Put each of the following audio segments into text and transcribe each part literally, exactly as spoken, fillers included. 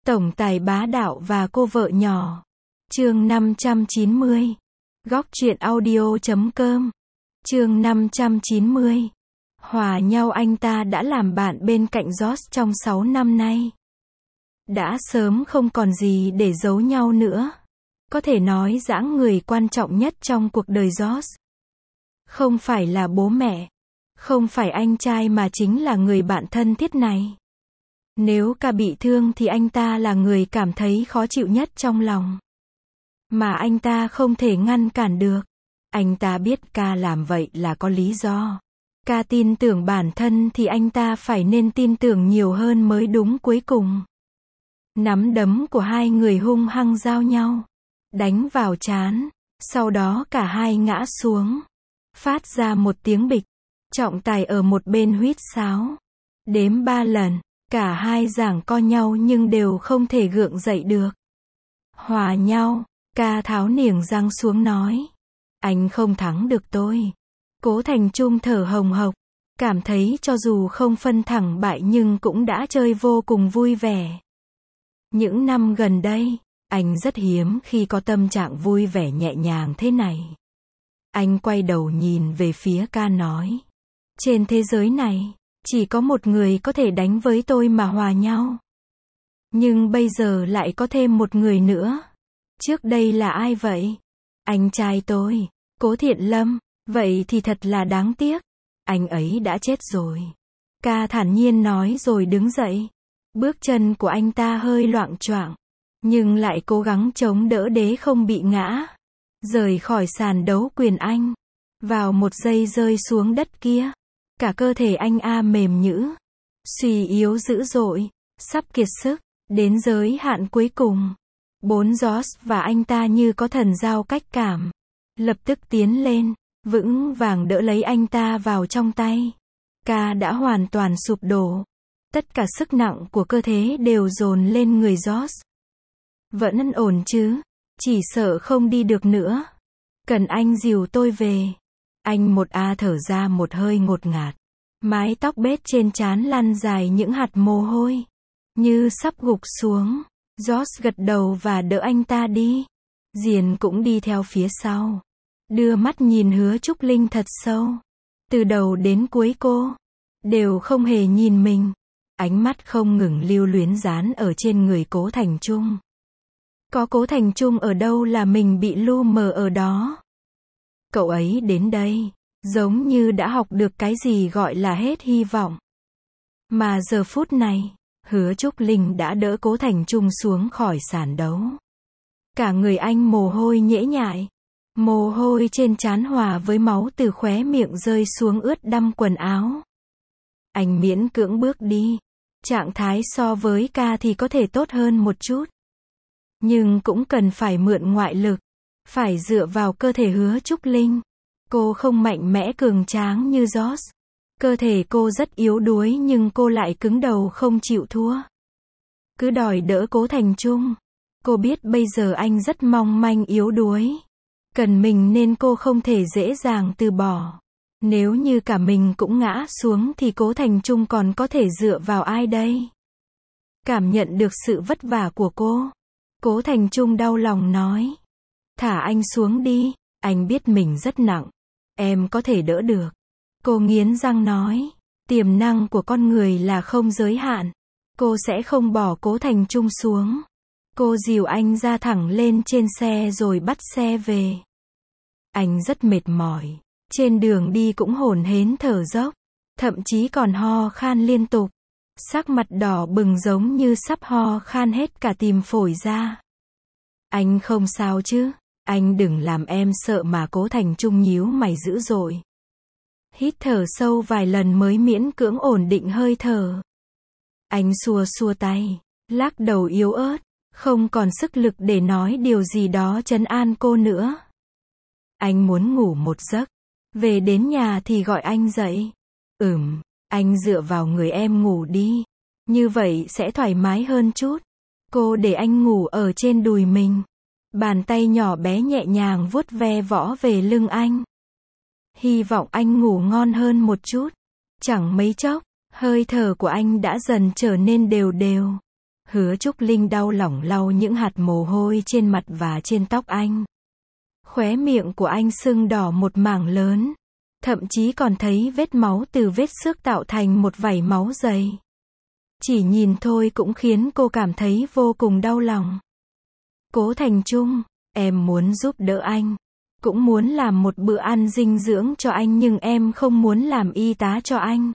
Tổng tài bá đạo và cô vợ nhỏ. Chương năm trăm chín mươi. Góc truyện audio chấm com. Chương năm trăm chín mươi. Hòa nhau. Anh ta đã làm bạn bên cạnh Josh trong sáu năm nay. Đã sớm không còn gì để giấu nhau nữa. Có thể nói dãng người quan trọng nhất trong cuộc đời Josh. Không phải là bố mẹ, không phải anh trai mà chính là người bạn thân thiết này. Nếu Ca bị thương thì anh ta là người cảm thấy khó chịu nhất trong lòng. Mà anh ta không thể ngăn cản được. Anh ta biết Ca làm vậy là có lý do. Ca tin tưởng bản thân thì anh ta phải nên tin tưởng nhiều hơn mới đúng. Cuối cùng, nắm đấm của hai người hung hăng giao nhau, đánh vào trán. Sau đó cả hai ngã xuống, phát ra một tiếng bịch. Trọng tài ở một bên huýt sáo, đếm ba lần. Cả hai giằng co nhau nhưng đều không thể gượng dậy được. Hòa nhau. Ca tháo niềng răng xuống nói. Anh không thắng được tôi. Cố Thành Trung thở hồng hộc, cảm thấy cho dù không phân thắng bại nhưng cũng đã chơi vô cùng vui vẻ. Những năm gần đây, anh rất hiếm khi có tâm trạng vui vẻ nhẹ nhàng thế này. Anh quay đầu nhìn về phía Ca nói. Trên thế giới này, chỉ có một người có thể đánh với tôi mà hòa nhau. Nhưng bây giờ lại có thêm một người nữa. Trước đây là ai vậy? Anh trai tôi, Cố Thiện Lâm. Vậy thì thật là đáng tiếc. Anh ấy đã chết rồi. Ca thản nhiên nói rồi đứng dậy. Bước chân của anh ta hơi loạng choạng, nhưng lại cố gắng chống đỡ để không bị ngã. Rời khỏi sàn đấu quyền anh. Vào một giây rơi xuống đất kia. Cả cơ thể anh a mềm nhũn, suy yếu dữ dội, sắp kiệt sức, đến giới hạn cuối cùng. Bốn Josh và anh ta như có thần giao cách cảm, lập tức tiến lên, vững vàng đỡ lấy anh ta vào trong tay. Ca đã hoàn toàn sụp đổ. Tất cả sức nặng của cơ thể đều dồn lên người Josh. Vẫn ổn chứ? Chỉ sợ không đi được nữa. Cần anh dìu tôi về. Anh một a thở ra một hơi ngột ngạt. Mái tóc bết trên trán lăn dài những hạt mồ hôi, như sắp gục xuống. Josh gật đầu và đỡ anh ta đi. Diền cũng đi theo phía sau. Đưa mắt nhìn Hứa Trúc Linh thật sâu. Từ đầu đến cuối cô đều không hề nhìn mình. Ánh mắt không ngừng lưu luyến dán ở trên người Cố Thành Trung. Có Cố Thành Trung ở đâu là mình bị lu mờ ở đó. Cậu ấy đến đây, giống như đã học được cái gì gọi là hết hy vọng. Mà giờ phút này, Hứa Trúc Linh đã đỡ Cố Thành Trung xuống khỏi sàn đấu. Cả người anh mồ hôi nhễ nhại. Mồ hôi trên trán hòa với máu từ khóe miệng rơi xuống ướt đăm quần áo. Anh miễn cưỡng bước đi. Trạng thái so với Ca thì có thể tốt hơn một chút. Nhưng cũng cần phải mượn ngoại lực. Phải dựa vào cơ thể Hứa Trúc Linh. Cô không mạnh mẽ cường tráng như Josh. Cơ thể cô rất yếu đuối nhưng cô lại cứng đầu không chịu thua. Cứ đòi đỡ Cố Thành Trung. Cô biết bây giờ anh rất mong manh yếu đuối. Cần mình nên cô không thể dễ dàng từ bỏ. Nếu như cả mình cũng ngã xuống thì Cố Thành Trung còn có thể dựa vào ai đây? Cảm nhận được sự vất vả của cô, Cố Thành Trung đau lòng nói. Thả anh xuống đi, anh biết mình rất nặng. Em có thể đỡ được. Cô nghiến răng nói. Tiềm năng của con người là không giới hạn. Cô sẽ không bỏ Cố Thành Trung xuống. Cô dìu anh ra thẳng lên trên xe rồi bắt xe về. Anh rất mệt mỏi. Trên đường đi cũng hổn hển thở dốc. Thậm chí còn ho khan liên tục. Sắc mặt đỏ bừng giống như sắp ho khan hết cả tim phổi ra. Anh không sao chứ? Anh đừng làm em sợ mà. Cố Thành Trung nhíu mày dữ dội. Hít thở sâu vài lần mới miễn cưỡng ổn định hơi thở. Anh xua xua tay, lắc đầu yếu ớt, không còn sức lực để nói điều gì đó trấn an cô nữa. Anh muốn ngủ một giấc. Về đến nhà thì gọi anh dậy. Ừm, anh dựa vào người em ngủ đi. Như vậy sẽ thoải mái hơn chút. Cô để anh ngủ ở trên đùi mình. Bàn tay nhỏ bé nhẹ nhàng vuốt ve võ về lưng anh. Hy vọng anh ngủ ngon hơn một chút. Chẳng mấy chốc, hơi thở của anh đã dần trở nên đều đều. Hứa Trúc Linh đau lòng lau những hạt mồ hôi trên mặt và trên tóc anh. Khóe miệng của anh sưng đỏ một mảng lớn. Thậm chí còn thấy vết máu từ vết xước tạo thành một vảy máu dày. Chỉ nhìn thôi cũng khiến cô cảm thấy vô cùng đau lòng. Cố Thành Trung, em muốn giúp đỡ anh. Cũng muốn làm một bữa ăn dinh dưỡng cho anh nhưng em không muốn làm y tá cho anh.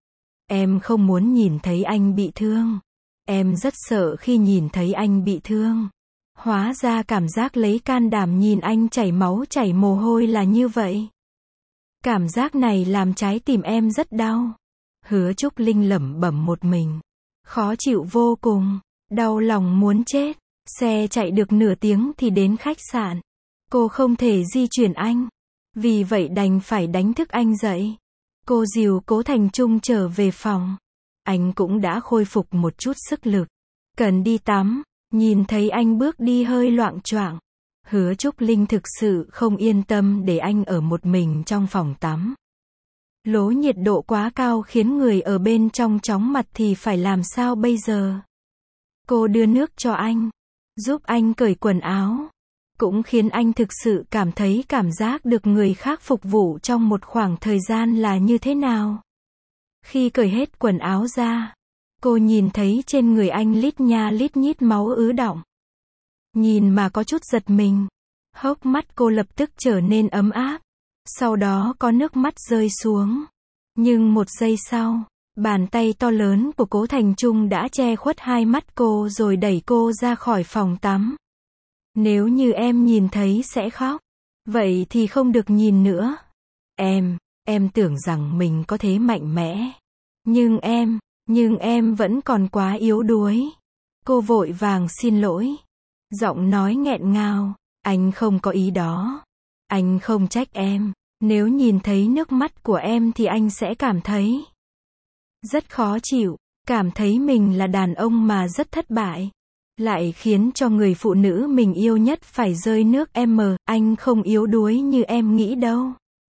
Em không muốn nhìn thấy anh bị thương. Em rất sợ khi nhìn thấy anh bị thương. Hóa ra cảm giác lấy can đảm nhìn anh chảy máu chảy mồ hôi là như vậy. Cảm giác này làm trái tim em rất đau. Hứa Trúc Linh lẩm bẩm một mình. Khó chịu vô cùng. Đau lòng muốn chết. Xe chạy được nửa tiếng thì đến khách sạn. Cô không thể di chuyển anh. Vì vậy đành phải đánh thức anh dậy. Cô dìu Cố Thành Trung trở về phòng. Anh cũng đã khôi phục một chút sức lực. Cần đi tắm. Nhìn thấy anh bước đi hơi loạng choạng. Hứa Trúc Linh thực sự không yên tâm để anh ở một mình trong phòng tắm. Lố nhiệt độ quá cao khiến người ở bên trong chóng mặt thì phải làm sao bây giờ? Cô đưa nước cho anh. Giúp anh cởi quần áo. Cũng khiến anh thực sự cảm thấy cảm giác được người khác phục vụ trong một khoảng thời gian là như thế nào. Khi cởi hết quần áo ra, cô nhìn thấy trên người anh lít nha lít nhít máu ứ đọng. Nhìn mà có chút giật mình. Hốc mắt cô lập tức trở nên ấm áp. Sau đó có nước mắt rơi xuống. Nhưng một giây sau, bàn tay to lớn của Cố Thành Trung đã che khuất hai mắt cô rồi đẩy cô ra khỏi phòng tắm. Nếu như em nhìn thấy sẽ khóc. Vậy thì không được nhìn nữa. Em, em tưởng rằng mình có thế mạnh mẽ. Nhưng em, nhưng em vẫn còn quá yếu đuối. Cô vội vàng xin lỗi. Giọng nói nghẹn ngào. Anh không có ý đó. Anh không trách em. Nếu nhìn thấy nước mắt của em thì anh sẽ cảm thấy rất khó chịu. Cảm thấy mình là đàn ông mà rất thất bại. Lại khiến cho người phụ nữ mình yêu nhất phải rơi nước em. Anh không yếu đuối như em nghĩ đâu.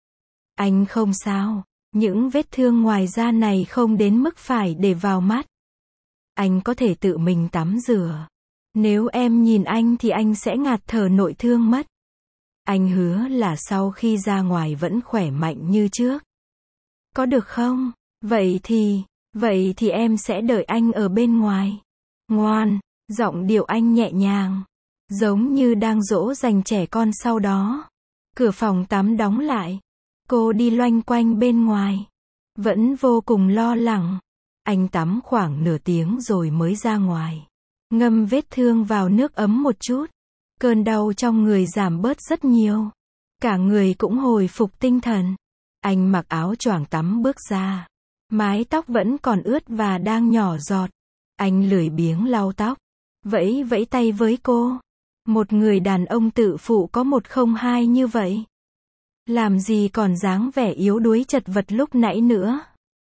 Anh không sao. Những vết thương ngoài da này không đến mức phải để vào mắt. Anh có thể tự mình tắm rửa. Nếu em nhìn anh thì anh sẽ ngạt thở nội thương mất. Anh hứa là sau khi ra ngoài vẫn khỏe mạnh như trước. Có được không? Vậy thì, vậy thì em sẽ đợi anh ở bên ngoài. Ngoan, giọng điệu anh nhẹ nhàng. Giống như đang dỗ dành trẻ con sau đó. Cửa phòng tắm đóng lại. Cô đi loanh quanh bên ngoài. Vẫn vô cùng lo lắng. Anh tắm khoảng nửa tiếng rồi mới ra ngoài. Ngâm vết thương vào nước ấm một chút. Cơn đau trong người giảm bớt rất nhiều. Cả người cũng hồi phục tinh thần. Anh mặc áo choàng tắm bước ra. Mái tóc vẫn còn ướt và đang nhỏ giọt. Anh lười biếng lau tóc. Vẫy vẫy tay với cô. Một người đàn ông tự phụ có một không hai như vậy. Làm gì còn dáng vẻ yếu đuối chật vật lúc nãy nữa.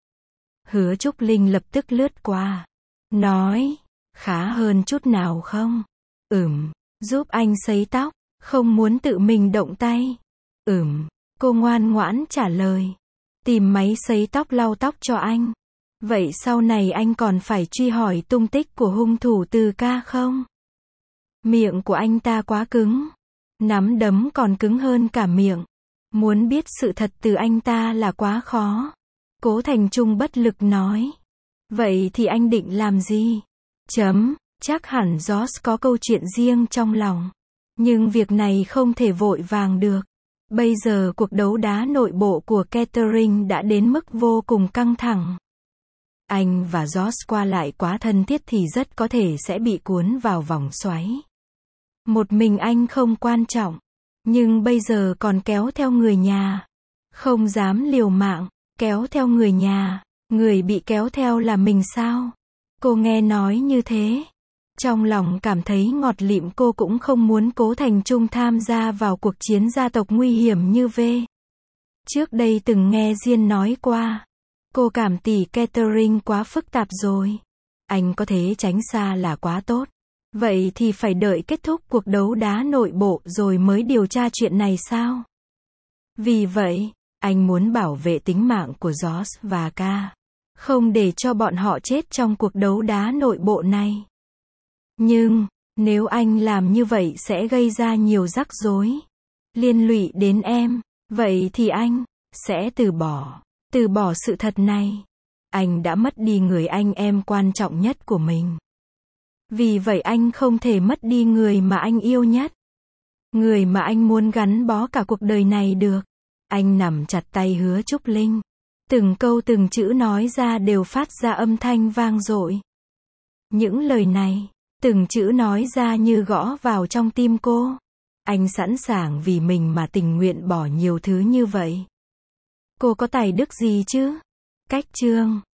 Hứa Trúc Linh lập tức lướt qua. Nói, khá hơn chút nào không? Ừm, giúp anh sấy tóc, không muốn tự mình động tay. Ừm, cô ngoan ngoãn trả lời. Tìm máy sấy tóc lau tóc cho anh. Vậy sau này anh còn phải truy hỏi tung tích của hung thủ Từ Ca không? Miệng của anh ta quá cứng. Nắm đấm còn cứng hơn cả miệng. Muốn biết sự thật từ anh ta là quá khó. Cố Thành Trung bất lực nói. Vậy thì anh định làm gì? Chấm, chắc hẳn Josh có câu chuyện riêng trong lòng. Nhưng việc này không thể vội vàng được. Bây giờ cuộc đấu đá nội bộ của Catherine đã đến mức vô cùng căng thẳng. Anh và Josh qua lại quá thân thiết thì rất có thể sẽ bị cuốn vào vòng xoáy. Một mình anh không quan trọng. Nhưng bây giờ còn kéo theo người nhà. Không dám liều mạng, kéo theo người nhà. Người bị kéo theo là mình sao? Cô nghe nói như thế. Trong lòng cảm thấy ngọt lịm. Cô cũng không muốn Cố Thành Trung tham gia vào cuộc chiến gia tộc nguy hiểm như V. Trước đây từng nghe Diên nói qua. Cô cảm tỷ Catherine quá phức tạp rồi. Anh có thể tránh xa là quá tốt. Vậy thì phải đợi kết thúc cuộc đấu đá nội bộ rồi mới điều tra chuyện này sao? Vì vậy, anh muốn bảo vệ tính mạng của Josh và Ca. Không để cho bọn họ chết trong cuộc đấu đá nội bộ này. Nhưng, nếu anh làm như vậy sẽ gây ra nhiều rắc rối, liên lụy đến em, vậy thì anh sẽ từ bỏ, từ bỏ sự thật này. Anh đã mất đi người anh em quan trọng nhất của mình. Vì vậy anh không thể mất đi người mà anh yêu nhất. Người mà anh muốn gắn bó cả cuộc đời này được. Anh nắm chặt tay Hứa Trúc Linh. Từng câu từng chữ nói ra đều phát ra âm thanh vang dội. Những lời này, từng chữ nói ra như gõ vào trong tim cô. Anh sẵn sàng vì mình mà tình nguyện bỏ nhiều thứ như vậy. Cô có tài đức gì chứ? Cách chương